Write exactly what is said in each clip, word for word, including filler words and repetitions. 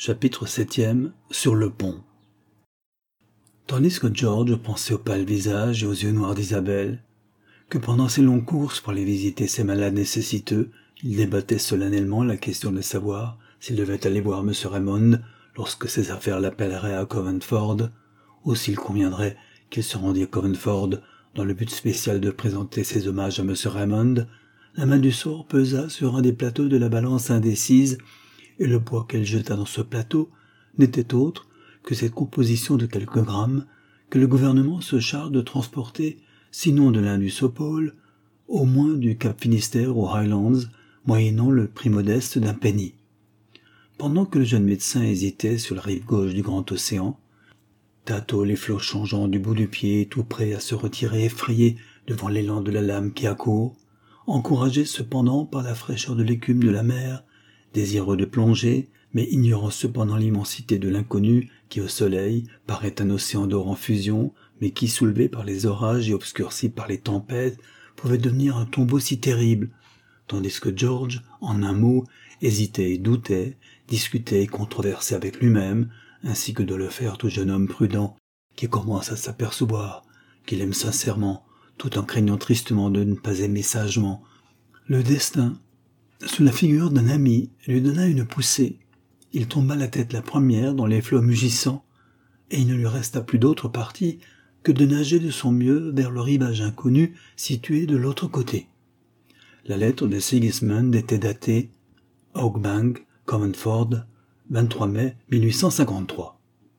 Chapitre septième. Sur le pont. Tandis que George pensait au pâle visage et aux yeux noirs d'Isabelle, que pendant ses longues courses pour aller visiter ses malades nécessiteux, il débattait solennellement la question de savoir s'il devait aller voir M. Raymond lorsque ses affaires l'appelleraient à Covenford, ou s'il conviendrait qu'il se rendît à Covenford dans le but spécial de présenter ses hommages à M. Raymond, la main du sort pesa sur un des plateaux de la balance indécise, et le poids qu'elle jeta dans ce plateau n'était autre que cette composition de quelques grammes que le gouvernement se charge de transporter, sinon de l'Indus au pôle, au moins du Cap Finistère aux Highlands, moyennant le prix modeste d'un penny. Pendant que le jeune médecin hésitait sur la rive gauche du grand océan, tâteau les flots changeants du bout du pied, tout prêt à se retirer effrayé devant l'élan de la lame qui accourt, encouragé cependant par la fraîcheur de l'écume de la mer, désireux de plonger, mais ignorant cependant l'immensité de l'inconnu qui au soleil paraît un océan d'or en fusion, mais qui, soulevé par les orages et obscurci par les tempêtes, pouvait devenir un tombeau si terrible, tandis que George, en un mot, hésitait et doutait, discutait et controversait avec lui-même, ainsi que doit le faire tout jeune homme prudent, qui commence à s'apercevoir qu'il aime sincèrement, tout en craignant tristement de ne pas aimer sagement. Le destin, sous la figure d'un ami, lui donna une poussée. Il tomba la tête la première dans les flots mugissants, et il ne lui resta plus d'autre parti que de nager de son mieux vers le rivage inconnu situé de l'autre côté. La lettre de Sigismund était datée Oakbank, Covenford, vingt-trois mai mille huit cent cinquante-trois.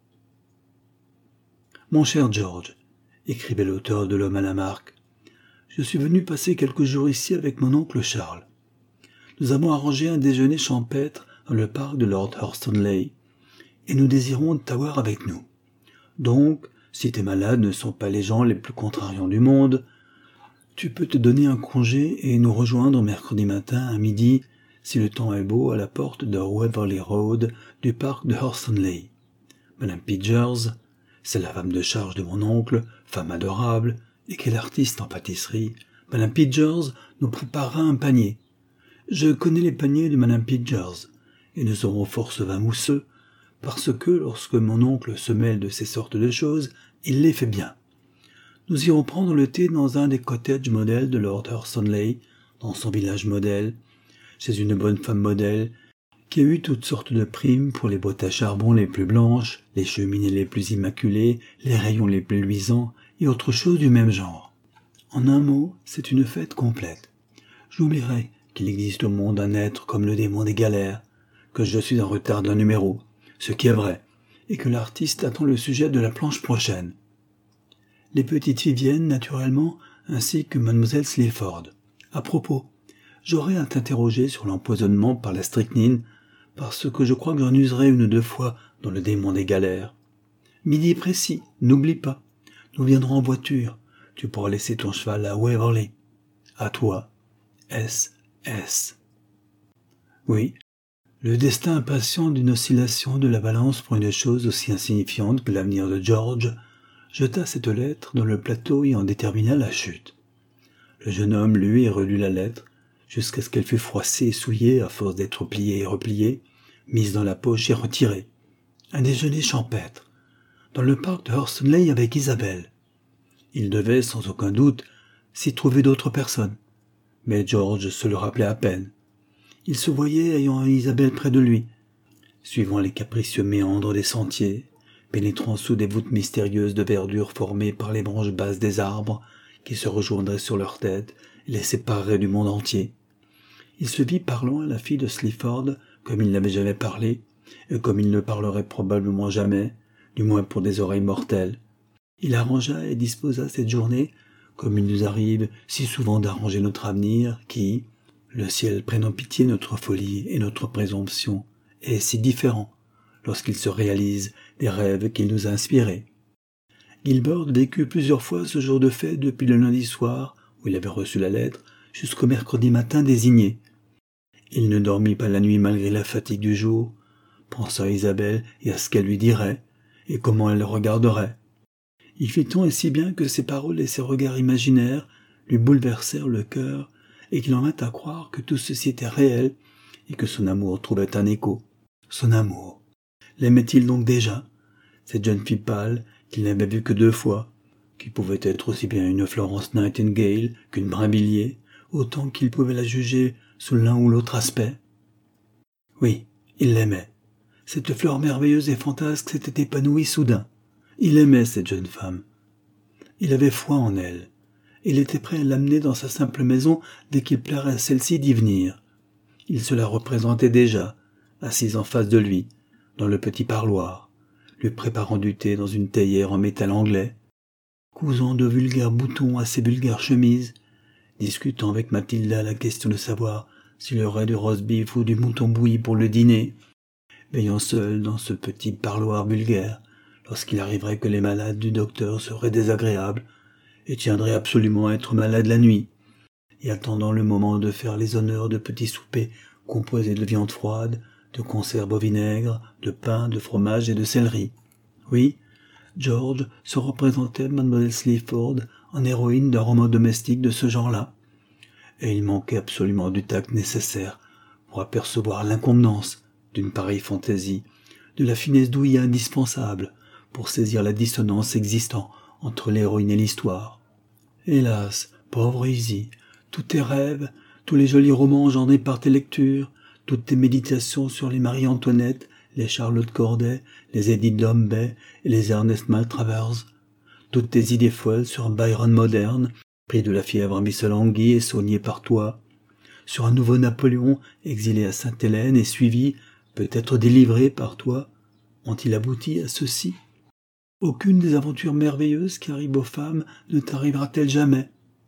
Mon cher George, écrivait l'auteur de L'Homme à la marque, je suis venu passer quelques jours ici avec mon oncle Charles. Nous avons arrangé un déjeuner champêtre dans le parc de Lord Hurstonleigh, et nous désirons t'avoir avec nous. Donc, si tes malades ne sont pas les gens les plus contrariants du monde, tu peux te donner un congé et nous rejoindre mercredi matin à midi, si le temps est beau, à la porte de Waverley Road du parc de Hurstonleigh. Madame Pidgers, c'est la femme de charge de mon oncle, femme adorable, et quelle artiste en pâtisserie. Madame Pidgers nous préparera un panier. Je connais les paniers de Madame Pidgers, et nous aurons force vin mousseux, parce que, lorsque mon oncle se mêle de ces sortes de choses, il les fait bien. Nous irons prendre le thé dans un des cottages modèles de Lord Hurstonleigh, dans son village modèle, chez une bonne femme modèle, qui a eu toutes sortes de primes pour les boîtes à charbon les plus blanches, les cheminées les plus immaculées, les rayons les plus luisants, et autre chose du même genre. En un mot, c'est une fête complète. J'oublierai qu'il existe au monde un être comme le démon des galères, que je suis en retard d'un numéro, ce qui est vrai, et que l'artiste attend le sujet de la planche prochaine. Les petites filles viennent, naturellement, ainsi que mademoiselle Sleaford. À propos, j'aurai à t'interroger sur l'empoisonnement par la strychnine, parce que je crois que j'en userai une ou deux fois dans le démon des galères. Midi précis, n'oublie pas. Nous viendrons en voiture. Tu pourras laisser ton cheval à Waverley. À toi, S S Oui, le destin impatient d'une oscillation de la balance pour une chose aussi insignifiante que l'avenir de George jeta cette lettre dans le plateau et en détermina la chute. Le jeune homme lut et relut la lettre, jusqu'à ce qu'elle fût froissée et souillée à force d'être pliée et repliée, mise dans la poche et retirée. Un déjeuner champêtre, dans le parc de Hurstonleigh avec Isabelle. Il devait, sans aucun doute, s'y trouver d'autres personnes, mais George se le rappelait à peine. Il se voyait ayant Isabelle près de lui, suivant les capricieux méandres des sentiers, pénétrant sous des voûtes mystérieuses de verdure formées par les branches basses des arbres qui se rejoindraient sur leur tête et les sépareraient du monde entier. Il se vit parlant à la fille de Sleaford comme il n'avait jamais parlé, et comme il ne parlerait probablement jamais, du moins pour des oreilles mortelles. Il arrangea et disposa cette journée, comme il nous arrive si souvent d'arranger notre avenir, qui, le ciel prenant pitié de notre folie et notre présomption, est si différent, lorsqu'il se réalise des rêves qu'il nous a inspirés. Gilbert vécut plusieurs fois ce jour de fête depuis le lundi soir, où il avait reçu la lettre, jusqu'au mercredi matin désigné. Il ne dormit pas la nuit malgré la fatigue du jour, pensa à Isabelle et à ce qu'elle lui dirait, et comment elle le regarderait. Il fit tant et si bien que ses paroles et ses regards imaginaires lui bouleversèrent le cœur, et qu'il en vint à croire que tout ceci était réel, et que son amour trouvait un écho. Son amour. L'aimait-il donc déjà, cette jeune fille pâle qu'il n'avait vue que deux fois, qui pouvait être aussi bien une Florence Nightingale qu'une Brinvilliers, autant qu'il pouvait la juger sous l'un ou l'autre aspect? Oui, il l'aimait. Cette fleur merveilleuse et fantasque s'était épanouie soudain. Il aimait cette jeune femme. Il avait foi en elle. Il était prêt à l'amener dans sa simple maison dès qu'il plairait à celle-ci d'y venir. Il se la représentait déjà, assise en face de lui, dans le petit parloir, lui préparant du thé dans une théière en métal anglais, cousant de vulgaires boutons à ses vulgaires chemises, discutant avec Mathilda la question de savoir s'il y aurait du roast-beef ou du mouton bouilli pour le dîner, veillant seul dans ce petit parloir vulgaire, lorsqu'il arriverait que les malades du docteur seraient désagréables et tiendraient absolument à être malades la nuit, et attendant le moment de faire les honneurs de petits soupers composés de viande froide, de conserves au vinaigre, de pain, de fromage et de céleri. Oui, George se représentait Mademoiselle Sleaford en héroïne d'un roman domestique de ce genre-là, et il manquait absolument du tact nécessaire pour apercevoir l'inconvenance d'une pareille fantaisie, de la finesse d'ouïe indispensable pour saisir la dissonance existant entre l'héroïne et l'histoire. Hélas, pauvre Izzy, tous tes rêves, tous les jolis romans engendrés par tes lectures, toutes tes méditations sur les Marie-Antoinette, les Charlotte Corday, les Edith Dombey et les Ernest Maltravers, toutes tes idées folles sur un Byron moderne, pris de la fièvre à Missolonghi et soigné par toi, sur un nouveau Napoléon exilé à Sainte-Hélène et suivi, peut-être délivré par toi, ont-ils abouti à ceci? Aucune des aventures merveilleuses qui arrivent aux femmes ne t'arrivera-t-elle jamais?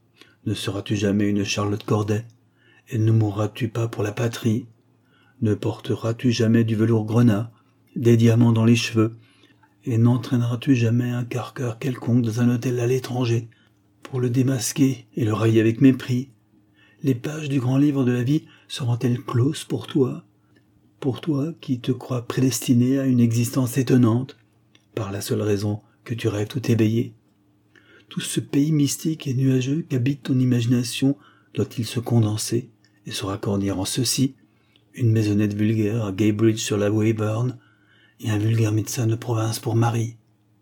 Ne seras-tu jamais une Charlotte Corday? Et ne mourras-tu pas pour la patrie? Ne porteras-tu jamais du velours grenat, des diamants dans les cheveux? Et n'entraîneras-tu jamais un carqueur quelconque dans un hôtel à l'étranger, pour le démasquer et le railler avec mépris? Les pages du grand livre de la vie seront-elles closes pour toi? Pour toi qui te crois prédestiné à une existence étonnante, par la seule raison que tu rêves tout éveillé? Tout ce pays mystique et nuageux qu'habite ton imagination doit-il se condenser et se raccorder en ceci, une maisonnette vulgaire à Gaybridge sur la Weyburn et un vulgaire médecin de province pour mari?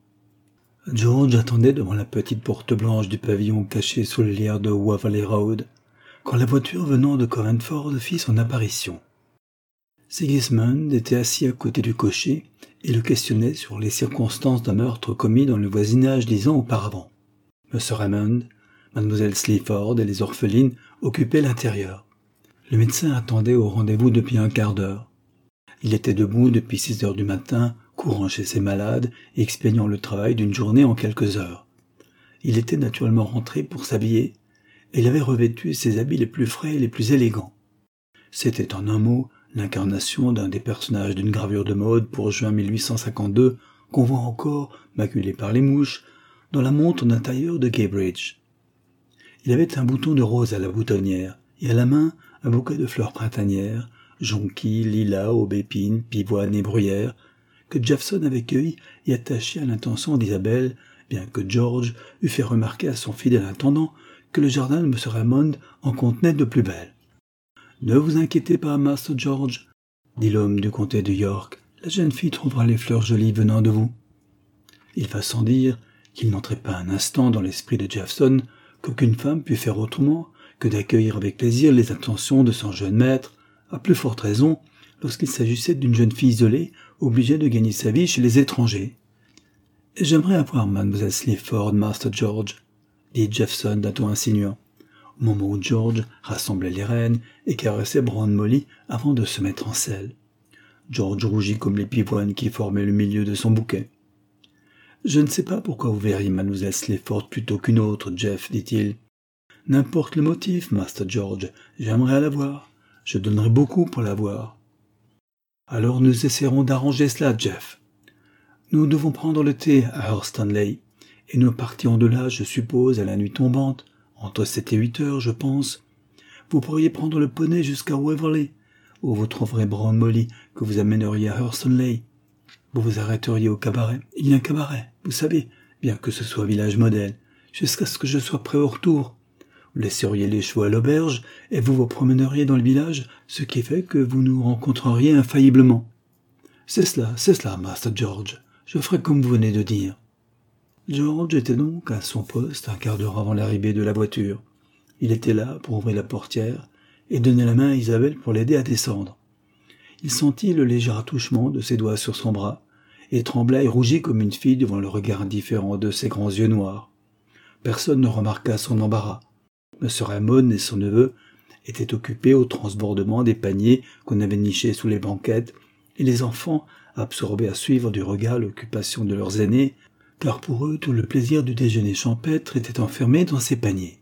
George attendait devant la petite porte blanche du pavillon caché sous les lierres de Waverley Road, quand la voiture venant de Coventford fit son apparition. Sigismund était assis à côté du cocher et le questionnait sur les circonstances d'un meurtre commis dans le voisinage dix ans auparavant. Monsieur Raymond, Mademoiselle Sleaford et les orphelines occupaient l'intérieur. Le médecin attendait au rendez-vous depuis un quart d'heure. Il était debout depuis six heures du matin, courant chez ses malades et expédiant le travail d'une journée en quelques heures. Il était naturellement rentré pour s'habiller, et il avait revêtu ses habits les plus frais et les plus élégants. C'était en un mot l'incarnation d'un des personnages d'une gravure de mode pour juin mille huit cent cinquante-deux qu'on voit encore, maculé par les mouches, dans la montre d'un tailleur de Gaybridge. Il avait un bouton de rose à la boutonnière, et à la main un bouquet de fleurs printanières, jonquilles, lilas, aubépines, pivoines et bruyères, que Jefferson avait cueilli et attaché à l'intention d'Isabelle, bien que George eût fait remarquer à son fidèle intendant que le jardin de M. Raymond en contenait de plus belles. « Ne vous inquiétez pas, Master George, dit l'homme du comté de York, la jeune fille trouvera les fleurs jolies venant de vous. » Il va sans dire qu'il n'entrait pas un instant dans l'esprit de Jefferson qu'aucune femme pût faire autrement que d'accueillir avec plaisir les attentions de son jeune maître, à plus forte raison lorsqu'il s'agissait d'une jeune fille isolée, obligée de gagner sa vie chez les étrangers. « J'aimerais avoir Mademoiselle Sleaford, Master George, dit Jefferson d'un ton insinuant, au moment où George rassemblait les rênes et caressait Brown Molly avant de se mettre en selle. George rougit comme les pivoines qui formaient le milieu de son bouquet. « Je ne sais pas pourquoi vous verriez Mademoiselle Sleaford plutôt qu'une autre, Jeff, dit-il. N'importe le motif, Master George, j'aimerais la voir. Je donnerais beaucoup pour la voir. Alors nous essaierons d'arranger cela, Jeff. Nous devons prendre le thé à Hurstanleigh, et nous partirons de là, je suppose, à la nuit tombante, entre sept et huit heures, je pense. Vous pourriez prendre le poney jusqu'à Waverley, où vous trouverez Brown Molly que vous amèneriez à Hurstanleigh. Vous vous arrêteriez au cabaret. Il y a un cabaret, vous savez, bien que ce soit village modèle, jusqu'à ce que je sois prêt au retour. Vous laisseriez les chevaux à l'auberge, et vous vous promèneriez dans le village, ce qui fait que vous nous rencontreriez infailliblement. C'est cela, c'est cela, Master George. Je ferai comme vous venez de dire. » George était donc à son poste un quart d'heure avant l'arrivée de la voiture. Il était là pour ouvrir la portière et donner la main à Isabelle pour l'aider à descendre. Il sentit le léger attouchement de ses doigts sur son bras et trembla et rougit comme une fille devant le regard indifférent de ses grands yeux noirs. Personne ne remarqua son embarras. M. Raymond et son neveu étaient occupés au transbordement des paniers qu'on avait nichés sous les banquettes, et les enfants, absorbés à suivre du regard l'occupation de leurs aînés, car pour eux tout le plaisir du déjeuner champêtre était enfermé dans ces paniers.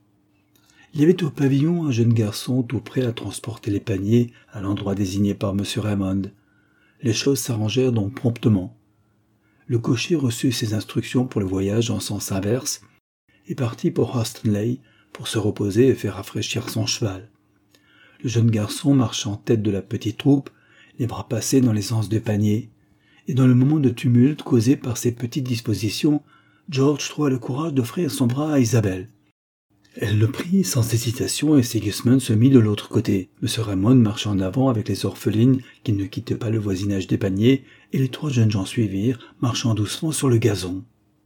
Il y avait au pavillon un jeune garçon tout prêt à transporter les paniers à l'endroit désigné par M. Raymond. Les choses s'arrangèrent donc promptement. Le cocher reçut ses instructions pour le voyage en sens inverse et partit pour Hurstanleigh pour se reposer et faire rafraîchir son cheval. Le jeune garçon marcha en tête de la petite troupe, les bras passés dans les anses de panier, et dans le moment de tumulte causé par ces petites dispositions, George trouva le courage d'offrir son bras à Isabelle. Elle le prit sans hésitation et Sigismund se mit de l'autre côté. M. Raymond marcha en avant avec les orphelines qui ne quittaient pas le voisinage des paniers, et les trois jeunes gens suivirent, marchant doucement sur le gazon.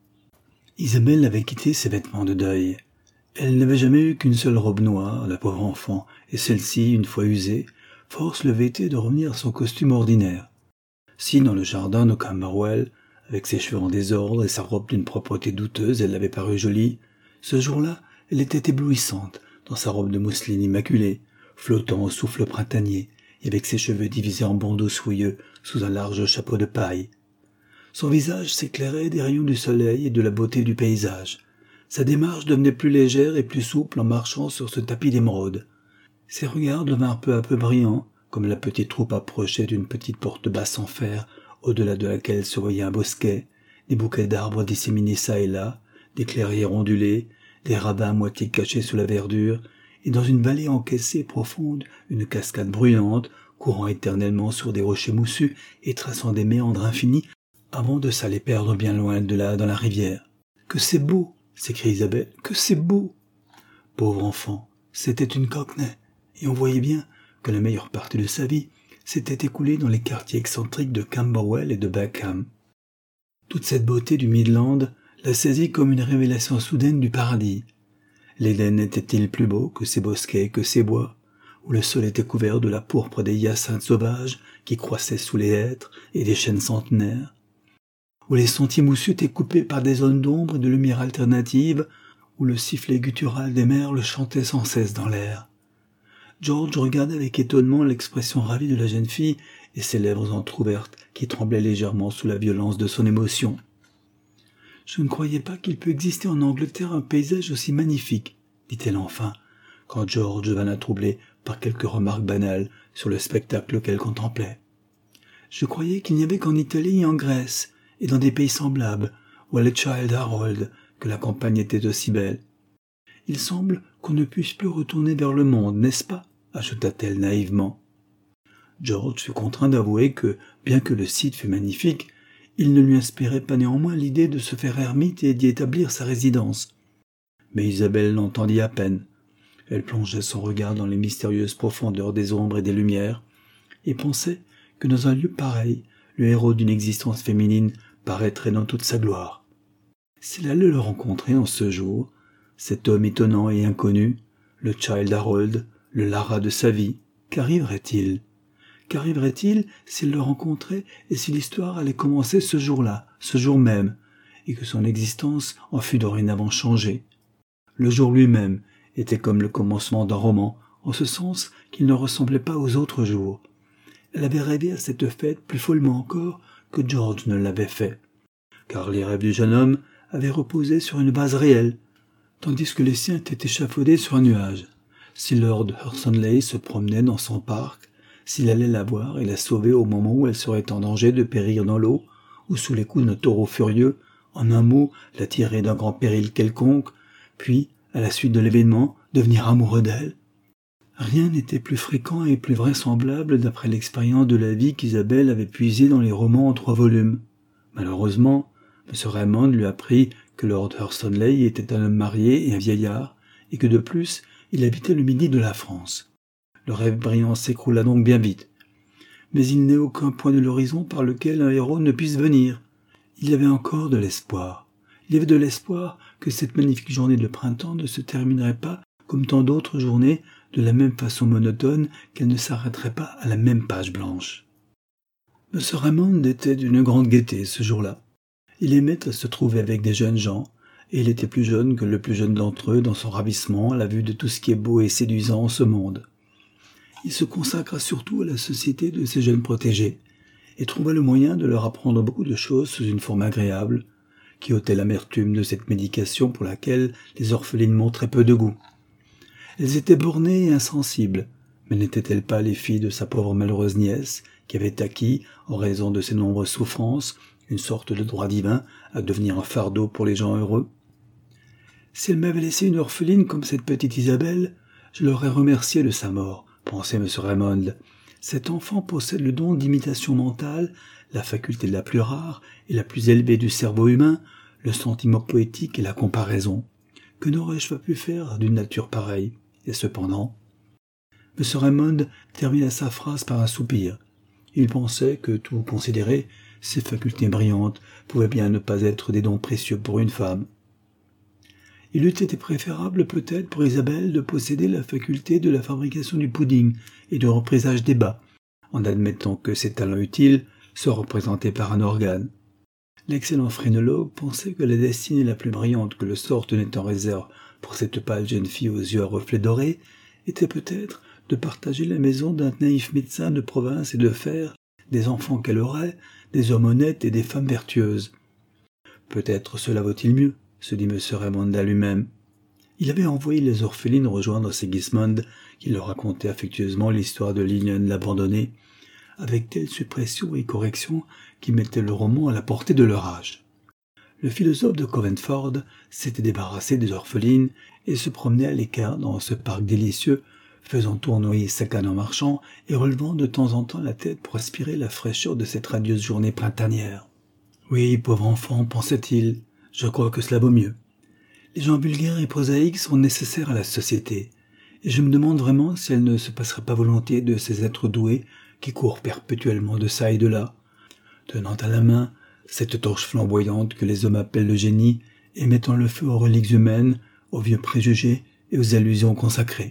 Isabelle avait quitté ses vêtements de deuil. Elle n'avait jamais eu qu'une seule robe noire, la pauvre enfant, et celle-ci, une fois usée, force le vêtait de revenir à son costume ordinaire. Si, dans le jardin de Camberwell, avec ses cheveux en désordre et sa robe d'une propreté douteuse, elle avait paru jolie, ce jour-là, elle était éblouissante, dans sa robe de mousseline immaculée, flottant au souffle printanier, et avec ses cheveux divisés en bandeaux souilleux sous un large chapeau de paille. Son visage s'éclairait des rayons du soleil et de la beauté du paysage. Sa démarche devenait plus légère et plus souple en marchant sur ce tapis d'émeraude. Ses regards devinrent peu à peu brillants, comme la petite troupe approchait d'une petite porte basse en fer, au-delà de laquelle se voyait un bosquet, des bouquets d'arbres disséminés çà et là, des clairières ondulées, des ravins à moitié cachés sous la verdure, et dans une vallée encaissée profonde, une cascade bruyante, courant éternellement sur des rochers moussus et traçant des méandres infinis, avant de s'aller perdre bien loin de là dans la rivière. « Que c'est beau !» s'écria Isabelle. « Que c'est beau !» Pauvre enfant, c'était une Cockney, et on voyait bien que la meilleure partie de sa vie s'était écoulée dans les quartiers excentriques de Camberwell et de Beckham. Toute cette beauté du Midland la saisit comme une révélation soudaine du paradis. L'Éden était-il plus beau que ces bosquets, que ces bois, où le sol était couvert de la pourpre des hyacinthes sauvages qui croissaient sous les hêtres et des chênes centenaires, où les sentiers moussus étaient coupés par des zones d'ombre et de lumière alternative, où le sifflet guttural des merles chantait sans cesse dans l'air. George regardait avec étonnement l'expression ravie de la jeune fille et ses lèvres entr'ouvertes qui tremblaient légèrement sous la violence de son émotion. « Je ne croyais pas qu'il peut exister en Angleterre un paysage aussi magnifique, » dit-elle enfin, quand George vint la troubler par quelques remarques banales sur le spectacle qu'elle contemplait. « Je croyais qu'il n'y avait qu'en Italie et en Grèce, et dans des pays semblables, où à le Childe Harold, que la campagne était aussi belle. Il semble qu'on ne puisse plus retourner vers le monde, n'est-ce pas ?» ajouta-t-elle naïvement. George fut contraint d'avouer que, bien que le site fût magnifique, il ne lui inspirait pas néanmoins l'idée de se faire ermite et d'y établir sa résidence. Mais Isabelle l'entendit à peine. Elle plongeait son regard dans les mystérieuses profondeurs des ombres et des lumières, et pensait que dans un lieu pareil, le héros d'une existence féminine paraîtrait dans toute sa gloire. S'il allait le rencontrer en ce jour, cet homme étonnant et inconnu, le Childe Harold, le Lara de sa vie, qu'arriverait-il ? Qu'arriverait-il s'il le rencontrait et si l'histoire allait commencer ce jour-là, ce jour même, et que son existence en fût dorénavant changée ? Le jour lui-même était comme le commencement d'un roman, en ce sens qu'il ne ressemblait pas aux autres jours. Elle avait rêvé à cette fête plus follement encore que George ne l'avait fait, car les rêves du jeune homme avaient reposé sur une base réelle, tandis que les siens étaient échafaudés sur un nuage. Si Lord Hurstanleigh se promenait dans son parc, s'il allait la voir et la sauver au moment où elle serait en danger de périr dans l'eau, ou sous les coups d'un taureau furieux, en un mot, la tirer d'un grand péril quelconque, puis, à la suite de l'événement, devenir amoureux d'elle. Rien n'était plus fréquent et plus vraisemblable d'après l'expérience de la vie qu'Isabelle avait puisée dans les romans en trois volumes. Malheureusement, M. Raymond lui apprit que Lord Hurstanleigh était un homme marié et un vieillard, et que de plus, il habitait le midi de la France. Le rêve brillant s'écroula donc bien vite. mais il n'est aucun point de l'horizon par lequel un héros ne puisse venir. Il y avait encore de l'espoir. Il y avait de l'espoir que cette magnifique journée de printemps ne se terminerait pas, comme tant d'autres journées, de la même façon monotone, qu'elle ne s'arrêterait pas à la même page blanche. Monsieur Raymond était d'une grande gaieté ce jour-là. Il aimait à se trouver avec des jeunes gens, et il était plus jeune que le plus jeune d'entre eux dans son ravissement à la vue de tout ce qui est beau et séduisant en ce monde. Il se consacra surtout à la société de ses jeunes protégés, et trouva le moyen de leur apprendre beaucoup de choses sous une forme agréable, qui ôtait l'amertume de cette médication pour laquelle les orphelines montraient peu de goût. Elles étaient bornées et insensibles, mais n'étaient-elles pas les filles de sa pauvre malheureuse nièce, qui avait acquis, en raison de ses nombreuses souffrances, une sorte de droit divin à devenir un fardeau pour les gens heureux? Si elle m'avait laissé une orpheline comme cette petite Isabelle, je l'aurais remerciée de sa mort, pensait M. Raymond. Cet enfant possède le don d'imitation mentale, la faculté la plus rare et la plus élevée du cerveau humain, le sentiment poétique et la comparaison. Que n'aurais-je pas pu faire d'une nature pareille? Et cependant, M. Raymond termina sa phrase par un soupir. Il pensait que, tout considéré, ces facultés brillantes pouvaient bien ne pas être des dons précieux pour une femme. Il eût été préférable peut-être pour Isabelle de posséder la faculté de la fabrication du pudding et du représage des bas, en admettant que ces talents utiles soient représentés par un organe. L'excellent phrénologue pensait que la destinée la plus brillante que le sort tenait en réserve pour cette pâle jeune fille aux yeux à reflets dorés était peut-être de partager la maison d'un naïf médecin de province et de faire, des enfants qu'elle aurait, des hommes honnêtes et des femmes vertueuses. Peut-être cela vaut-il mieux, se dit M. Raymond à lui-même. Il avait envoyé les orphelines rejoindre Sigismund, qui leur racontait affectueusement l'histoire de Lilian l'abandonnée, avec telle suppression et correction qui mettait le roman à la portée de leur âge. Le philosophe de Covenford s'était débarrassé des orphelines et se promenait à l'écart dans ce parc délicieux, faisant tournoyer sa canne en marchant et relevant de temps en temps la tête pour aspirer la fraîcheur de cette radieuse journée printanière. « Oui, pauvre enfant, pensait-il, je crois que cela vaut mieux. Les gens vulgaires et prosaïques sont nécessaires à la société, et je me demande vraiment si elle ne se passerait pas volontiers de ces êtres doués qui courent perpétuellement de çà et de là, tenant à la main cette torche flamboyante que les hommes appellent le génie et mettant le feu aux reliques humaines, aux vieux préjugés et aux allusions consacrées.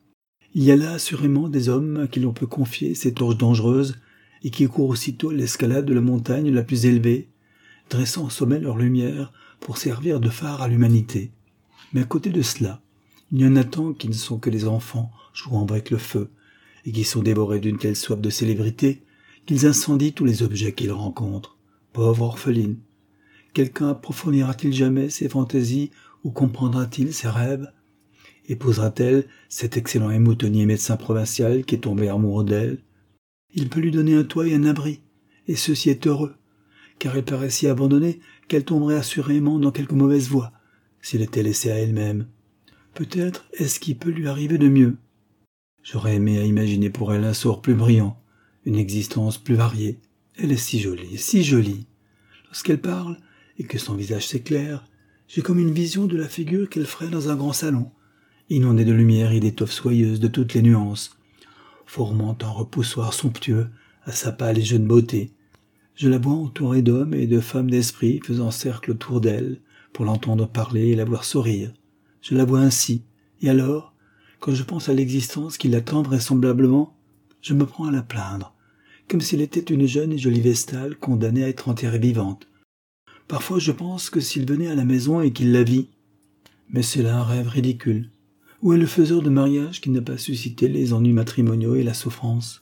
Il y a là assurément des hommes à qui l'on peut confier ces torches dangereuses et qui courent aussitôt l'escalade de la montagne la plus élevée, dressant au sommet leur lumière pour servir de phare à l'humanité. Mais à côté de cela, il y en a tant qui ne sont que des enfants jouant avec le feu et qui sont dévorés d'une telle soif de célébrité qu'ils incendient tous les objets qu'ils rencontrent. Pauvre orpheline! Quelqu'un approfondira-t-il jamais ses fantaisies ou comprendra-t-il ses rêves? Épousera-t-elle cet excellent et moutonnier médecin provincial qui est tombé amoureux d'elle? Il peut lui donner un toit et un abri, et ceci est heureux, car elle paraît si abandonnée qu'elle tomberait assurément dans quelque mauvaise voie, s'il était laissée à elle-même. Peut-être est-ce qu'il peut lui arriver de mieux. J'aurais aimé à imaginer pour elle un sort plus brillant, une existence plus variée. Elle est si jolie, si jolie. Lorsqu'elle parle, et que son visage s'éclaire, j'ai comme une vision de la figure qu'elle ferait dans un grand salon, inondé de lumière et d'étoffes soyeuses de toutes les nuances, formant un repoussoir somptueux à sa pâle et jeune beauté. Je la vois entourée d'hommes et de femmes d'esprit faisant cercle autour d'elle pour l'entendre parler et la voir sourire. Je la vois ainsi, et alors, quand je pense à l'existence qui l'attend vraisemblablement, je me prends à la plaindre, comme s'il était une jeune et jolie vestale condamnée à être enterrée vivante. Parfois je pense que s'il venait à la maison et qu'il la vit, mais c'est là un rêve ridicule. Où est le faiseur de mariage qui n'a pas suscité les ennuis matrimoniaux et la souffrance?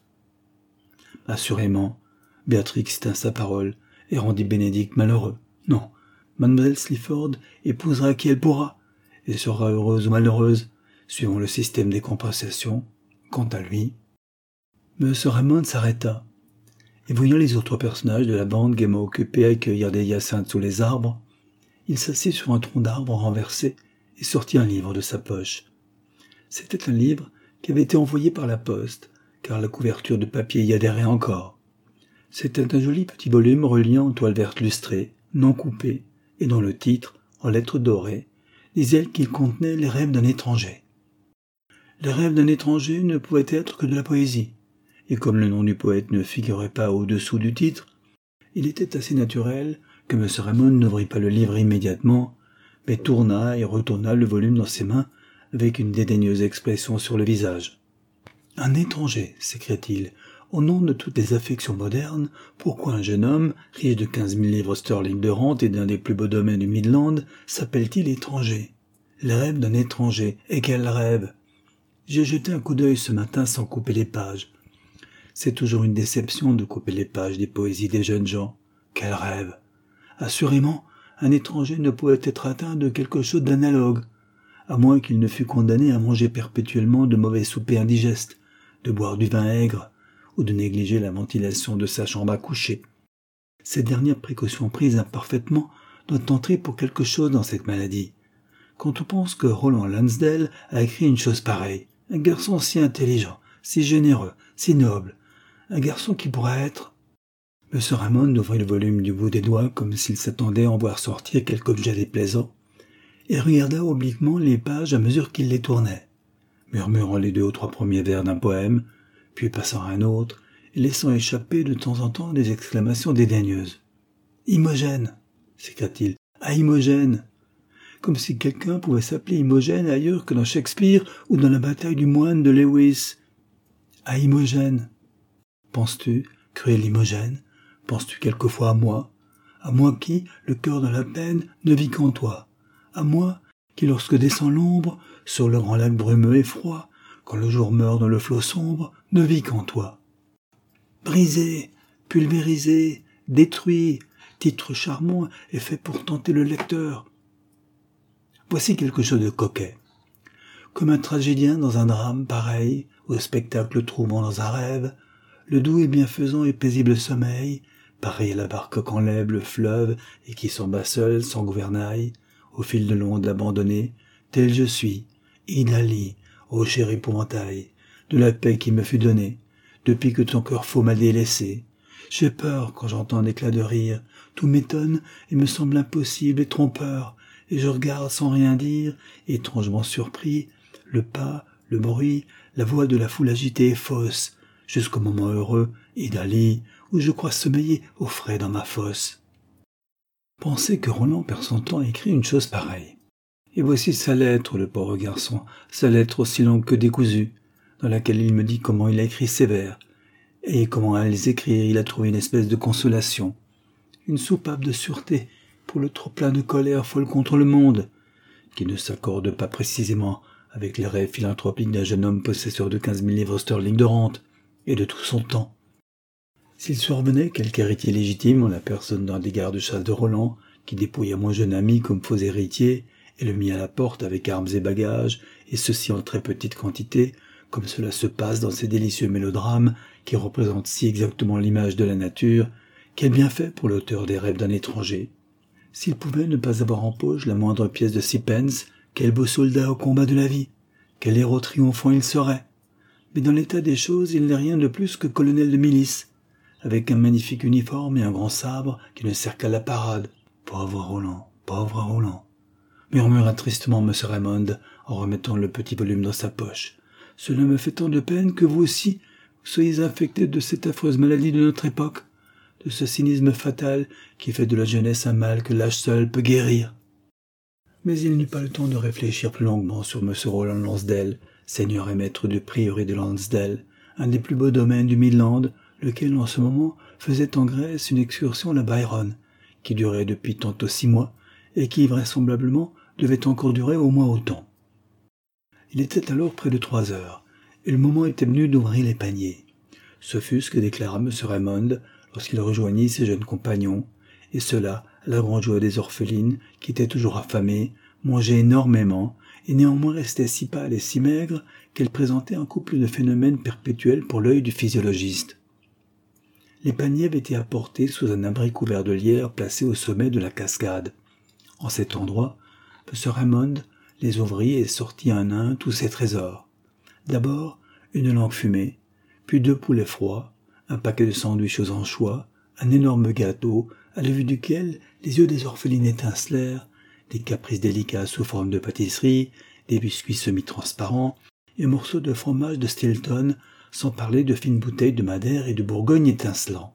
Assurément, Béatrix tint sa parole et rendit Bénédicte malheureux. Non, Mademoiselle Sleaford épousera qui elle pourra, et sera heureuse ou malheureuse, suivant le système des compensations. Quant à lui... M. Raymond s'arrêta, et voyant les autres personnages de la bande gaiement occupés à cueillir des hyacinthes sous les arbres, il s'assit sur un tronc d'arbre renversé et sortit un livre de sa poche. C'était un livre qui avait été envoyé par la poste, car la couverture de papier y adhérait encore. C'était un joli petit volume reliant en toile verte lustrée, non coupé, et dont le titre, en lettres dorées, disait qu'il contenait les rêves d'un étranger. Les rêves d'un étranger ne pouvaient être que de la poésie, et comme le nom du poète ne figurait pas au-dessous du titre, il était assez naturel que M. Raymond n'ouvrit pas le livre immédiatement, mais tourna et retourna le volume dans ses mains avec une dédaigneuse expression sur le visage. « Un étranger, s'écria-t-il, au nom de toutes les affections modernes, pourquoi un jeune homme, riche de quinze mille livres sterling de rente et d'un des plus beaux domaines du Midland, s'appelle-t-il étranger? Les rêves d'un étranger, et quel rêve! J'ai jeté un coup d'œil ce matin sans couper les pages. C'est toujours une déception de couper les pages des poésies des jeunes gens. Quel rêve! Assurément, un étranger ne pouvait être atteint de quelque chose d'analogue, à moins qu'il ne fût condamné à manger perpétuellement de mauvais soupers indigestes, de boire du vin aigre, ou de négliger la ventilation de sa chambre à coucher. Cette dernière précaution prise imparfaitement doit entrer pour quelque chose dans cette maladie. Quand on pense que Roland Lansdale a écrit une chose pareille, un garçon si intelligent, si généreux, si noble, un garçon qui pourrait être... M. Raymond ouvrit le volume du bout des doigts comme s'il s'attendait à en voir sortir quelque objet déplaisant, et regarda obliquement les pages à mesure qu'il les tournait, murmurant les deux ou trois premiers vers d'un poème, puis passant à un autre, et laissant échapper de temps en temps des exclamations dédaigneuses. « Imogène !» s'écria-t-il. « À Imogène !» Comme si quelqu'un pouvait s'appeler Imogène ailleurs que dans Shakespeare ou dans la bataille du moine de Lewis. « À Imogène ! Penses-tu, cruel Imogène, penses-tu quelquefois à moi, à moi qui, le cœur dans la peine, ne vis qu'en toi, à moi qui, lorsque descend l'ombre, sur le grand lac brumeux et froid, quand le jour meurt dans le flot sombre, ne vis qu'en toi. Brisé, pulvérisé, détruit, titre charmant et fait pour tenter le lecteur. Voici quelque chose de coquet. Comme un tragédien dans un drame pareil, au spectacle troublant dans un rêve, le doux et bienfaisant et paisible sommeil, pareil à la barque qu'enlève le fleuve et qui s'en bat seul, sans gouvernail, au fil de l'onde abandonnée, tel je suis, Idali, ô cher épouvantail, de la paix qui me fut donnée, depuis que ton cœur faux m'a délaissé. J'ai peur quand j'entends un éclat de rire, tout m'étonne et me semble impossible et trompeur, et je regarde sans rien dire, étrangement surpris, le pas, le bruit, la voix de la foule agitée et fausse, jusqu'au moment heureux, Idali, où je crois sommeiller au frais dans ma fosse. Pensez que Roland perd son temps à écrire une chose pareille. Et voici sa lettre, le pauvre garçon, sa lettre aussi longue que décousue, dans laquelle il me dit comment il a écrit ses vers, et comment à les écrire il a trouvé une espèce de consolation, une soupape de sûreté pour le trop-plein de colère folle contre le monde, qui ne s'accorde pas précisément avec les rêves philanthropiques d'un jeune homme possesseur de quinze mille livres sterling de rente, et de tout son temps. S'il survenait quelque héritier légitime en la personne d'un des gardes-chasse de Roland, qui dépouilla mon jeune ami comme faux héritier, et le mit à la porte avec armes et bagages, et ceci en très petite quantité, comme cela se passe dans ces délicieux mélodrames qui représentent si exactement l'image de la nature, quel bienfait pour l'auteur des rêves d'un étranger. S'il pouvait ne pas avoir en poche la moindre pièce de six pence, quel beau soldat au combat de la vie, quel héros triomphant il serait. Mais dans l'état des choses, il n'est rien de plus que colonel de milice, avec un magnifique uniforme et un grand sabre qui ne sert qu'à la parade. Pauvre Roland, pauvre Roland, murmura tristement M. Raymond en remettant le petit volume dans sa poche. Cela me fait tant de peine que vous aussi, vous soyez infecté de cette affreuse maladie de notre époque, de ce cynisme fatal qui fait de la jeunesse un mal que l'âge seul peut guérir. Mais il n'eut pas le temps de réfléchir plus longuement sur M. Roland Lansdale, seigneur et maître du prieuré de Lansdale, un des plus beaux domaines du Midland, lequel en ce moment faisait en Grèce une excursion à la Byron, qui durait depuis tantôt six mois, et qui vraisemblablement devait encore durer au moins autant. Il était alors près de trois heures, et le moment était venu d'ouvrir les paniers. Ce fut ce que déclara M. Raymond lorsqu'il rejoignit ses jeunes compagnons, et cela à la grande joie des orphelines, qui étaient toujours affamées, mangeaient énormément, et néanmoins restaient si pâles et si maigres qu'elles présentaient un couple de phénomènes perpétuels pour l'œil du physiologiste. Les paniers avaient été apportés sous un abri couvert de lierre placé au sommet de la cascade. En cet endroit, M. Raymond les ouvrit et sortit un à un tous ses trésors. D'abord, une langue fumée, puis deux poulets froids, un paquet de sandwichs aux anchois, un énorme gâteau, à la vue duquel les yeux des orphelines étincelèrent, des caprices délicats sous forme de pâtisserie, des biscuits semi-transparents, et un morceau de fromage de Stilton sans parler de fines bouteilles de Madère et de Bourgogne étincelant.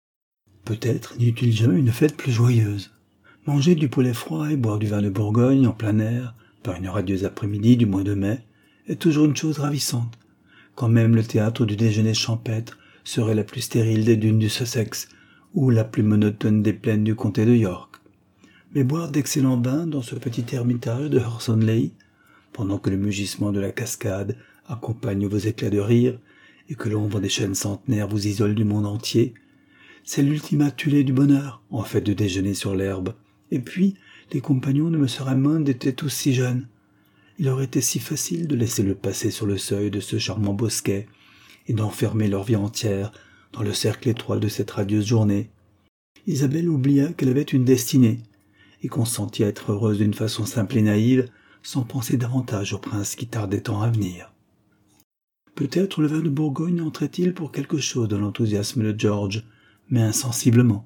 Peut-être n'y eut-il jamais une fête plus joyeuse. Manger du poulet froid et boire du vin de Bourgogne en plein air, par une radieuse après-midi du mois de mai, est toujours une chose ravissante, quand même le théâtre du déjeuner champêtre serait la plus stérile des dunes du Sussex, ou la plus monotone des plaines du comté de York. Mais boire d'excellents vins dans ce petit ermitage de Hurstanleigh, pendant que le mugissement de la cascade accompagne vos éclats de rire, et que l'ombre des chênes centenaires vous isole du monde entier, c'est l'ultimatulé du bonheur, en fait, de déjeuner sur l'herbe. Et puis, les compagnons de M. Raymond étaient tous si jeunes. Il aurait été si facile de laisser le passer sur le seuil de ce charmant bosquet, et d'enfermer leur vie entière dans le cercle étroit de cette radieuse journée. Isabelle oublia qu'elle avait une destinée, et consentit à être heureuse d'une façon simple et naïve, sans penser davantage au prince qui tardait tant à venir. Peut-être le vin de Bourgogne entrait-il pour quelque chose dans l'enthousiasme de George, mais insensiblement.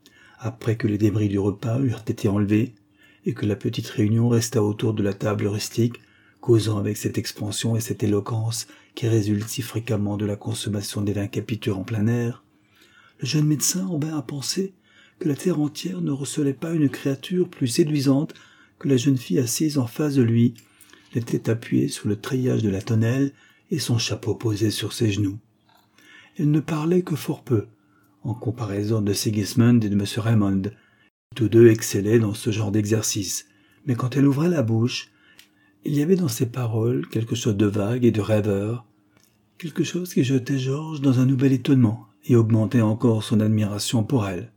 Après que les débris du repas eurent été enlevés, et que la petite réunion resta autour de la table rustique, causant avec cette expansion et cette éloquence qui résultent si fréquemment de la consommation des vins capiteux en plein air, le jeune médecin en vint à penser que la terre entière ne recelait pas une créature plus séduisante que la jeune fille assise en face de lui, la tête appuyée sur le treillage de la tonnelle et son chapeau posé sur ses genoux. Elle ne parlait que fort peu, en comparaison de Sigismund et de M. Raymond. Tous deux excellaient dans ce genre d'exercice, mais quand elle ouvrait la bouche, il y avait dans ses paroles quelque chose de vague et de rêveur, quelque chose qui jetait Georges dans un nouvel étonnement et augmentait encore son admiration pour elle.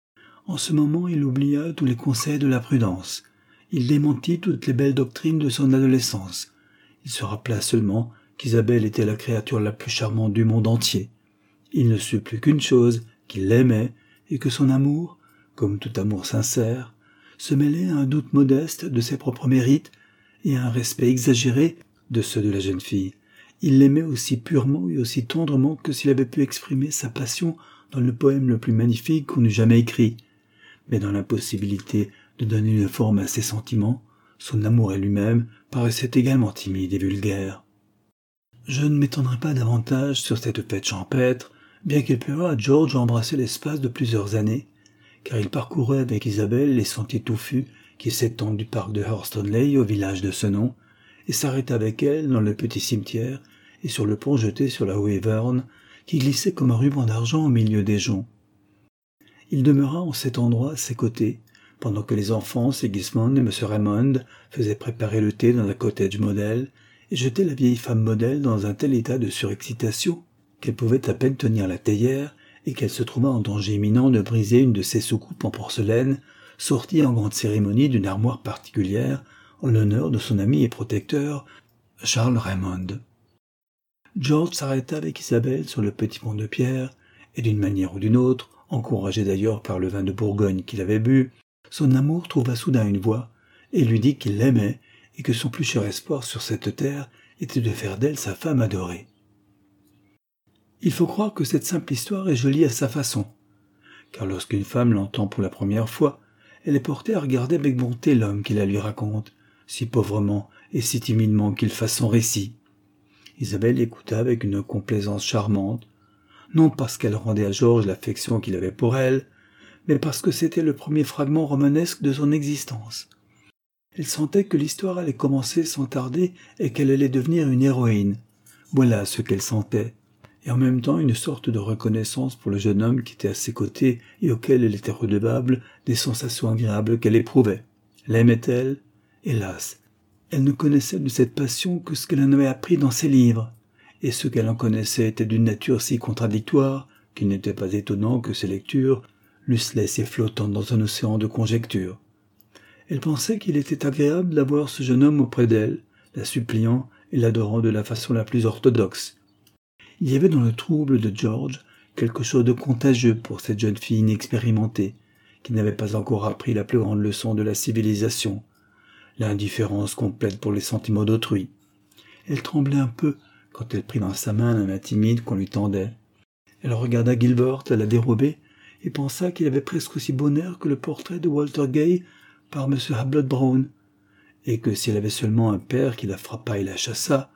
En ce moment, il oublia tous les conseils de la prudence. Il démentit toutes les belles doctrines de son adolescence. Il se rappela seulement qu'Isabelle était la créature la plus charmante du monde entier. Il ne sut plus qu'une chose, qu'il l'aimait, et que son amour, comme tout amour sincère, se mêlait à un doute modeste de ses propres mérites et à un respect exagéré de ceux de la jeune fille. Il l'aimait aussi purement et aussi tendrement que s'il avait pu exprimer sa passion dans le poème le plus magnifique qu'on eût jamais écrit. Mais dans l'impossibilité de donner une forme à ses sentiments, son amour à lui-même paraissait également timide et vulgaire. Je ne m'étendrai pas davantage sur cette fête champêtre, bien qu'il plût à George embrasser l'espace de plusieurs années, car il parcourait avec Isabelle les sentiers touffus qui s'étendent du parc de Hurstanleigh au village de ce nom, et s'arrêta avec elle dans le petit cimetière et sur le pont jeté sur la Wyvern, qui glissait comme un ruban d'argent au milieu des joncs. Il demeura en cet endroit à ses côtés, pendant que les enfants, Sigismund et M. Raymond, faisaient préparer le thé dans un cottage modèle, et jetaient la vieille femme modèle dans un tel état de surexcitation qu'elle pouvait à peine tenir la théière et qu'elle se trouva en danger imminent de briser une de ses soucoupes en porcelaine, sortie en grande cérémonie d'une armoire particulière en l'honneur de son ami et protecteur, Charles Raymond. George s'arrêta avec Isabelle sur le petit pont de pierre, et d'une manière ou d'une autre, encouragé d'ailleurs par le vin de Bourgogne qu'il avait bu, son amour trouva soudain une voix, et lui dit qu'il l'aimait, et que son plus cher espoir sur cette terre était de faire d'elle sa femme adorée. Il faut croire que cette simple histoire est jolie à sa façon, car lorsqu'une femme l'entend pour la première fois, elle est portée à regarder avec bonté l'homme qui la lui raconte, si pauvrement et si timidement qu'il fasse son récit. Isabelle écouta avec une complaisance charmante, non parce qu'elle rendait à Georges l'affection qu'il avait pour elle, mais parce que c'était le premier fragment romanesque de son existence. Elle sentait que l'histoire allait commencer sans tarder et qu'elle allait devenir une héroïne. Voilà ce qu'elle sentait, et en même temps une sorte de reconnaissance pour le jeune homme qui était à ses côtés et auquel elle était redevable des sensations agréables qu'elle éprouvait. L'aimait-elle ? Hélas, elle ne connaissait de cette passion que ce qu'elle en avait appris dans ses livres, et ce qu'elle en connaissait était d'une nature si contradictoire qu'il n'était pas étonnant que ses lectures l'eussent laissée flottante dans un océan de conjectures. Elle pensait qu'il était agréable d'avoir ce jeune homme auprès d'elle, la suppliant et l'adorant de la façon la plus orthodoxe. Il y avait dans le trouble de George quelque chose de contagieux pour cette jeune fille inexpérimentée, qui n'avait pas encore appris la plus grande leçon de la civilisation, l'indifférence complète pour les sentiments d'autrui. Elle tremblait un peu quand elle prit dans sa main la main timide qu'on lui tendait. Elle regarda Gilbert à la dérobée et pensa qu'il avait presque aussi bon air que le portrait de Walter Gay par M. Hablot Brown, et que si elle avait seulement un père qui la frappa et la chassa,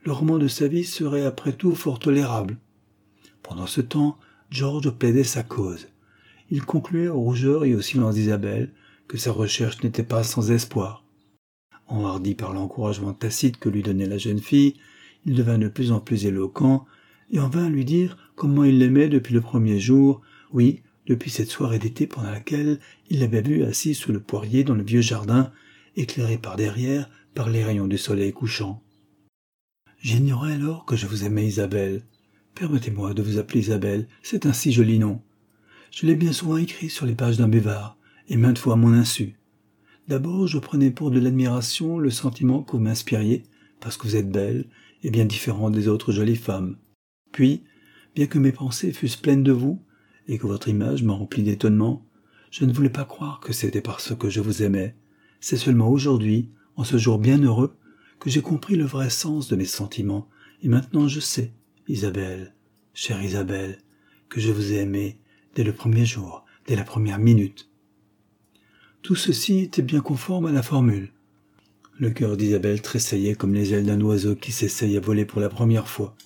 le roman de sa vie serait après tout fort tolérable. Pendant ce temps, George plaidait sa cause. Il concluait aux rougeurs et au silence d'Isabelle que sa recherche n'était pas sans espoir. Enhardi par l'encouragement tacite que lui donnait la jeune fille, il devint de plus en plus éloquent et en vint lui dire comment il l'aimait depuis le premier jour, oui, depuis cette soirée d'été pendant laquelle il l'avait vue assise sous le poirier dans le vieux jardin, éclairé par derrière par les rayons du soleil couchant. J'ignorais alors que je vous aimais, Isabelle. Permettez-moi de vous appeler Isabelle, c'est un si joli nom. Je l'ai bien souvent écrit sur les pages d'un buvard, et maintes fois à mon insu. D'abord, je prenais pour de l'admiration le sentiment que vous m'inspiriez, parce que vous êtes belle et bien différente des autres jolies femmes. Puis, bien que mes pensées fussent pleines de vous, et que votre image me remplit d'étonnement, je ne voulais pas croire que c'était parce que je vous aimais. C'est seulement aujourd'hui, en ce jour bien heureux, que j'ai compris le vrai sens de mes sentiments, et maintenant je sais, Isabelle, chère Isabelle, que je vous ai aimée dès le premier jour, dès la première minute. Tout ceci était bien conforme à la formule. Le cœur d'Isabelle tressaillait comme les ailes d'un oiseau qui s'essaye à voler pour la première fois.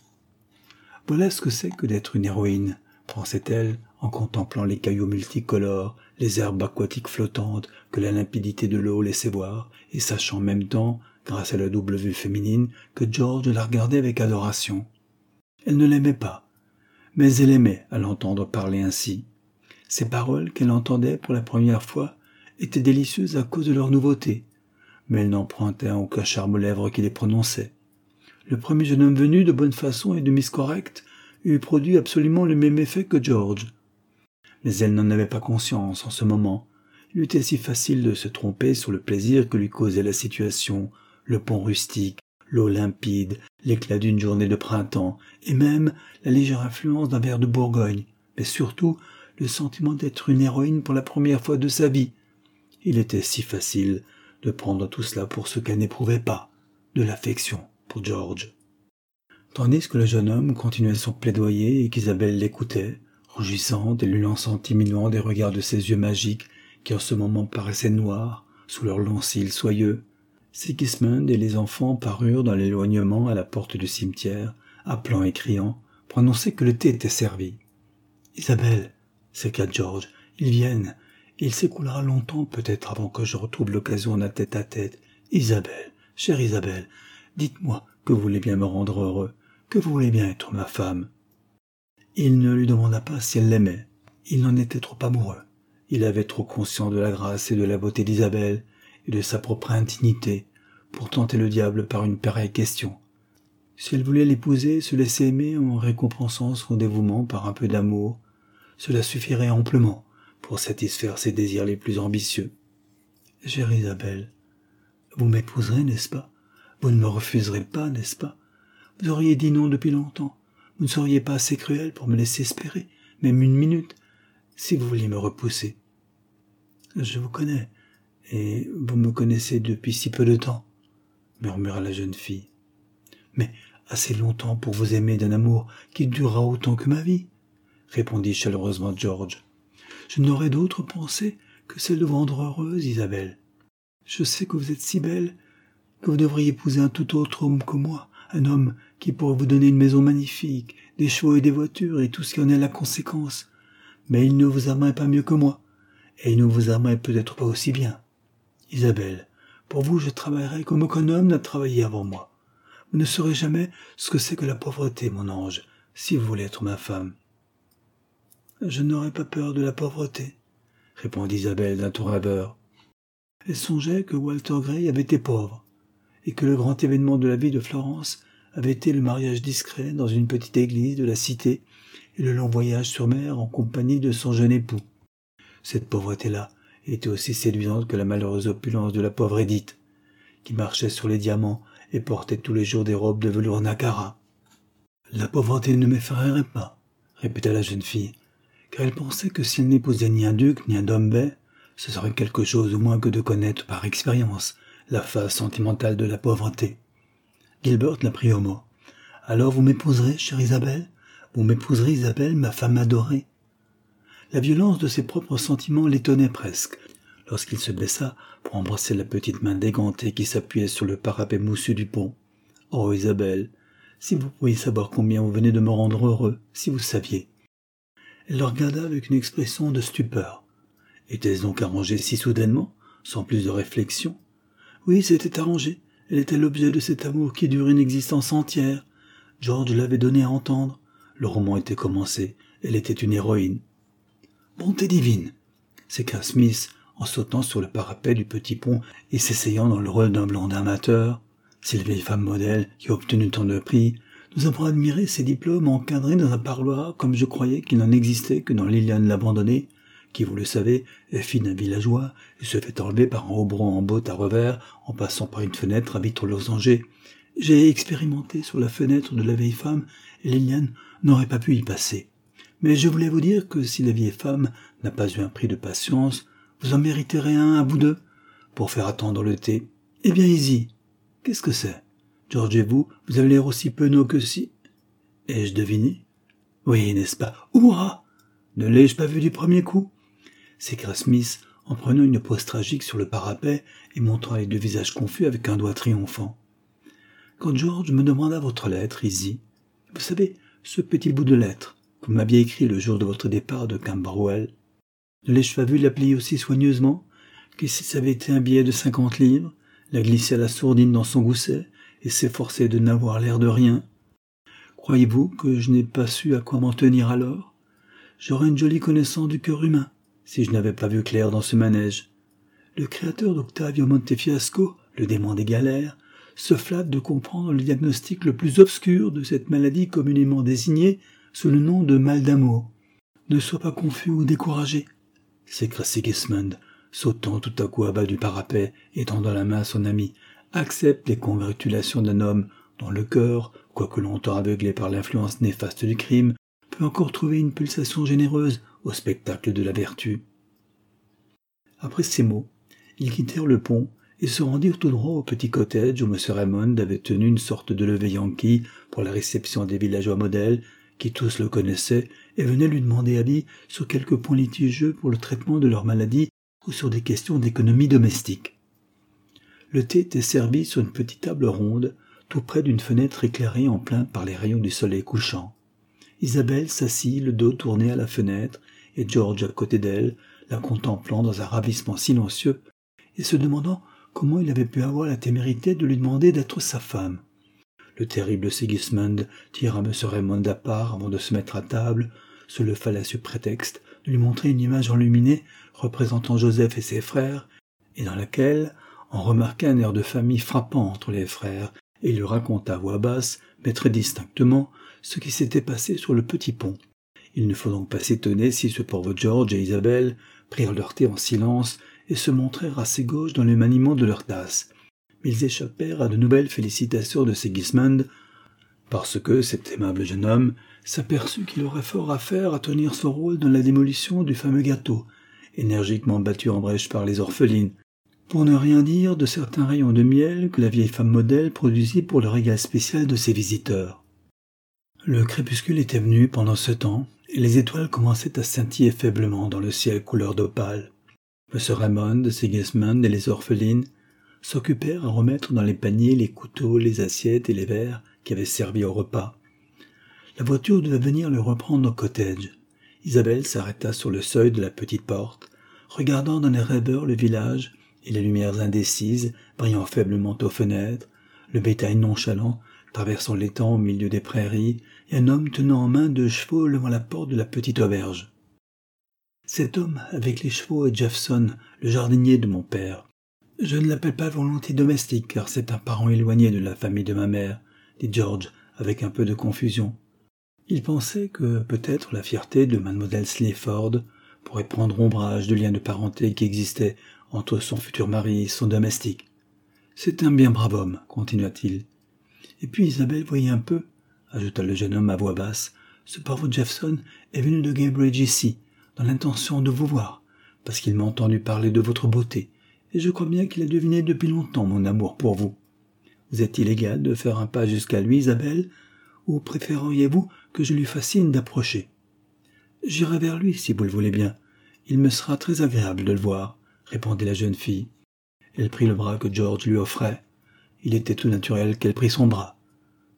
Voilà ce que c'est que d'être une héroïne, pensait-elle, en contemplant les cailloux multicolores, les herbes aquatiques flottantes que la limpidité de l'eau laissait voir, et sachant en même temps, grâce à la double vue féminine, que George la regardait avec adoration. Elle ne l'aimait pas, mais elle aimait à l'entendre parler ainsi. Ces paroles qu'elle entendait pour la première fois étaient délicieuses à cause de leur nouveauté, mais elle n'empruntait aucun charme aux lèvres qui les prononçaient. Le premier jeune homme venu de bonne façon et de mise correcte eût produit absolument le même effet que George. Mais elle n'en avait pas conscience en ce moment. Il était si facile de se tromper sur le plaisir que lui causait la situation, le pont rustique, l'eau limpide, l'éclat d'une journée de printemps, et même la légère influence d'un verre de Bourgogne, mais surtout le sentiment d'être une héroïne pour la première fois de sa vie. Il était si facile de prendre tout cela pour ce qu'elle n'éprouvait pas, de l'affection pour George. Tandis que le jeune homme continuait son plaidoyer et qu'Isabelle l'écoutait, rougissante et lui lançant timidement des regards de ses yeux magiques qui en ce moment paraissaient noirs sous leurs longs cils soyeux, Sigismund et les enfants parurent dans l'éloignement à la porte du cimetière, appelant et criant, pour annoncer que le thé était servi. « Isabelle, s'écria George, ils viennent, et il s'écoulera longtemps peut-être avant que je retrouve l'occasion d'un tête-à-tête. Isabelle, chère Isabelle, dites-moi que vous voulez bien me rendre heureux, que vous voulez bien être ma femme. » Il ne lui demanda pas si elle l'aimait. Il n'en était trop amoureux. Il avait trop conscience de la grâce et de la beauté d'Isabelle et de sa propre indignité pour tenter le diable par une pareille question. Si elle voulait l'épouser et se laisser aimer en récompensant son dévouement par un peu d'amour, cela suffirait amplement pour satisfaire ses désirs les plus ambitieux. « Chère Isabelle, vous m'épouserez, n'est-ce pas? Vous ne me refuserez pas, n'est-ce pas? Vous auriez dit non depuis longtemps. Vous ne seriez pas assez cruel pour me laisser espérer, même une minute, si vous vouliez me repousser. Je vous connais, et vous me connaissez depuis si peu de temps, murmura la jeune fille. Mais assez longtemps pour vous aimer d'un amour qui durera autant que ma vie, répondit chaleureusement George. Je n'aurai d'autre pensée que celle de vous rendre heureuse, Isabelle. Je sais que vous êtes si belle que vous devriez épouser un tout autre homme que moi, un homme qui pourrait vous donner une maison magnifique, des chevaux et des voitures et tout ce qui en est la conséquence. Mais il ne vous aimerait pas mieux que moi, et il ne vous aimerait peut-être pas aussi bien. Isabelle, pour vous je travaillerai comme aucun homme n'a travaillé avant moi. Vous ne saurez jamais ce que c'est que la pauvreté, mon ange, si vous voulez être ma femme. Je n'aurai pas peur de la pauvreté, répondit Isabelle d'un ton rêveur. Elle songeait que Walter Gray avait été pauvre, et que le grand événement de la vie de Florence avait été le mariage discret dans une petite église de la cité et le long voyage sur mer en compagnie de son jeune époux. Cette pauvreté-là était aussi séduisante que la malheureuse opulence de la pauvre Édith, qui marchait sur les diamants et portait tous les jours des robes de velours nacara. « La pauvreté ne m'effraierait pas, » répéta la jeune fille, car elle pensait que si elle n'épousait ni un duc ni un dombey, ce serait quelque chose au moins que de connaître par expérience la face sentimentale de la pauvreté. Gilbert la prit au mot. « Alors vous m'épouserez, chère Isabelle? Vous m'épouserez, Isabelle, ma femme adorée ?» La violence de ses propres sentiments l'étonnait presque, lorsqu'il se baissa pour embrasser la petite main dégantée qui s'appuyait sur le parapet moussu du pont. « Oh, Isabelle, Si vous pouviez savoir combien vous venez de me rendre heureux, si vous saviez. » Elle le regarda avec une expression de stupeur. Était-ce donc arrangé si soudainement, sans plus de réflexion? Oui, c'était arrangé. Elle était l'objet de cet amour qui dure une existence entière. George l'avait donné à entendre. Le roman était commencé. Elle était une héroïne. « Bonté divine !» s'écria Smith en sautant sur le parapet du petit pont et s'essayant dans le rôle d'un blondin amateur. « C'est la vieille femme modèle qui a obtenu tant de prix. Nous avons admiré ses diplômes encadrés dans un parloir comme je croyais qu'il n'en existait que dans Liliane l'abandonnée, qui, vous le savez, est fille d'un villageois et se fait enlever par un haubron en botte à revers en passant par une fenêtre à vitres losangées. J'ai expérimenté sur la fenêtre de la vieille femme et Liliane n'aurait pas pu y passer. Mais je voulais vous dire que si la vieille femme n'a pas eu un prix de patience, vous en mériterez un à vous deux, pour faire attendre le thé. Eh bien, Izzy, qu'est-ce que c'est? George et vous, vous avez l'air aussi penauds que si... Ai-je deviné? Oui, n'est-ce pas? Hurrah! Ne l'ai-je pas vu du premier coup? S'écria Smith en prenant une pose tragique sur le parapet et montrant les deux visages confus avec un doigt triomphant. Quand George me demanda votre lettre, Izzy, vous savez, ce petit bout de lettre, que vous m'aviez écrit le jour de votre départ de Camberwell, ne l'ai-je pas vu la plier aussi soigneusement que si ça avait été un billet de cinquante livres, la glisser à la sourdine dans son gousset et s'efforcer de n'avoir l'air de rien? Croyez-vous que je n'ai pas su à quoi m'en tenir alors? J'aurais une jolie connaissance du cœur humain, si je n'avais pas vu clair dans ce manège. Le créateur d'Octavio Montefiasco, le démon des galères, se flatte de comprendre le diagnostic le plus obscur de cette maladie communément désignée sous le nom de mal d'amour. Ne sois pas confus ou découragé, s'écria Sigismund, sautant tout à coup à bas du parapet et tendant la main à son ami. Accepte les congratulations d'un homme dont le cœur, quoique longtemps aveuglé par l'influence néfaste du crime, peut encore trouver une pulsation généreuse au spectacle de la vertu. Après ces mots, ils quittèrent le pont et se rendirent tout droit au petit cottage où M. Raymond avait tenu une sorte de levée yankee pour la réception des villageois modèles, qui tous le connaissaient et venaient lui demander avis sur quelques points litigieux pour le traitement de leur maladie ou sur des questions d'économie domestique. Le thé était servi sur une petite table ronde, tout près d'une fenêtre éclairée en plein par les rayons du soleil couchant. Isabelle s'assit, le dos tourné à la fenêtre, et George à côté d'elle, la contemplant dans un ravissement silencieux, et se demandant comment il avait pu avoir la témérité de lui demander d'être sa femme. Le terrible Sigismund tira M. Raymond à part avant de se mettre à table, sous le fallacieux prétexte de lui montrer une image enluminée représentant Joseph et ses frères, et dans laquelle on remarquait un air de famille frappant entre les frères, et il lui raconta à voix basse, mais très distinctement, ce qui s'était passé sur le petit pont. Il ne faut donc pas s'étonner si ce pauvre George et Isabelle prirent leur thé en silence et se montrèrent assez gauches dans le maniement de leur tasse. Mais ils échappèrent à de nouvelles félicitations de Sigismund, parce que cet aimable jeune homme s'aperçut qu'il aurait fort à faire à tenir son rôle dans la démolition du fameux gâteau, énergiquement battu en brèche par les orphelines, pour ne rien dire de certains rayons de miel que la vieille femme modèle produisit pour le régal spécial de ses visiteurs. Le crépuscule était venu pendant ce temps, et les étoiles commençaient à scintiller faiblement dans le ciel couleur d'opale. M. Raymond, Sigismund et les orphelines s'occupèrent à remettre dans les paniers les couteaux, les assiettes et les verres qui avaient servi au repas. La voiture devait venir le reprendre au cottage. Isabelle s'arrêta sur le seuil de la petite porte, regardant d'un air rêveur le village et les lumières indécises brillant faiblement aux fenêtres, le bétail nonchalant traversant l'étang au milieu des prairies et un homme tenant en main deux chevaux devant la porte de la petite auberge. Cet homme, avec les chevaux, est Jeffson, le jardinier de mon père. Je ne l'appelle pas volontiers domestique, car c'est un parent éloigné de la famille de ma mère, dit George, avec un peu de confusion. Il pensait que, peut-être, la fierté de mademoiselle Sleaford pourrait prendre ombrage du lien de parenté qui existait entre son futur mari et son domestique. C'est un bien brave homme, continua-t-il. Et puis Isabelle voyait un peu, ajouta le jeune homme à voix basse, ce pauvre Jeffson est venu de Guybridge ici, dans l'intention de vous voir, parce qu'il m'a entendu parler de votre beauté, et je crois bien qu'il a deviné depuis longtemps mon amour pour vous. Vous est-il égal de faire un pas jusqu'à lui, Isabelle, ou préféreriez-vous que je lui fasse signe d'approcher? J'irai vers lui, si vous le voulez bien. Il me sera très agréable de le voir, répondit la jeune fille. Elle prit le bras que George lui offrait. Il était tout naturel qu'elle prît son bras.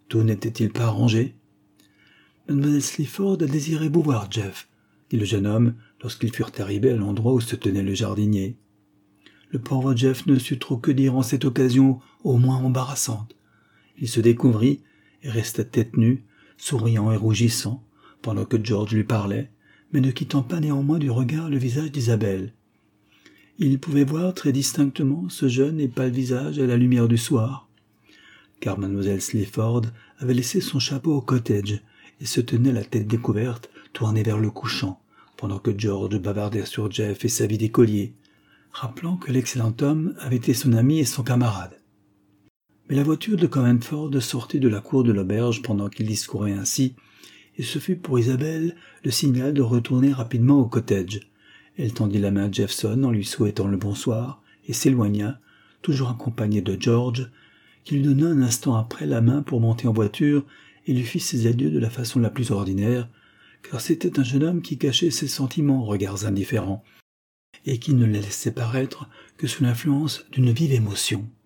Tout n'était-il pas arrangé? Mademoiselle Sleaford désirait vous voir, Jeff, dit le jeune homme lorsqu'ils furent arrivés à l'endroit où se tenait le jardinier. Le pauvre Jeff ne sut trop que dire en cette occasion au moins embarrassante. Il se découvrit et resta tête nue, souriant et rougissant, pendant que George lui parlait, mais ne quittant pas néanmoins du regard le visage d'Isabelle. Il pouvait voir très distinctement ce jeune et pâle visage à la lumière du soir, car mademoiselle Sleaford avait laissé son chapeau au cottage et se tenait la tête découverte, tournée vers le couchant, pendant que George bavardait sur Jeff et sa vie d'écolier, rappelant que l'excellent homme avait été son ami et son camarade. Mais la voiture de Covenford sortit de la cour de l'auberge pendant qu'il discourait ainsi, et ce fut pour Isabelle le signal de retourner rapidement au cottage. Elle tendit la main à Jeffson en lui souhaitant le bonsoir, et s'éloigna, toujours accompagnée de George, qui lui donna un instant après la main pour monter en voiture et lui fit ses adieux de la façon la plus ordinaire, car c'était un jeune homme qui cachait ses sentiments aux regards indifférents, et qui ne les laissait paraître que sous l'influence d'une vive émotion.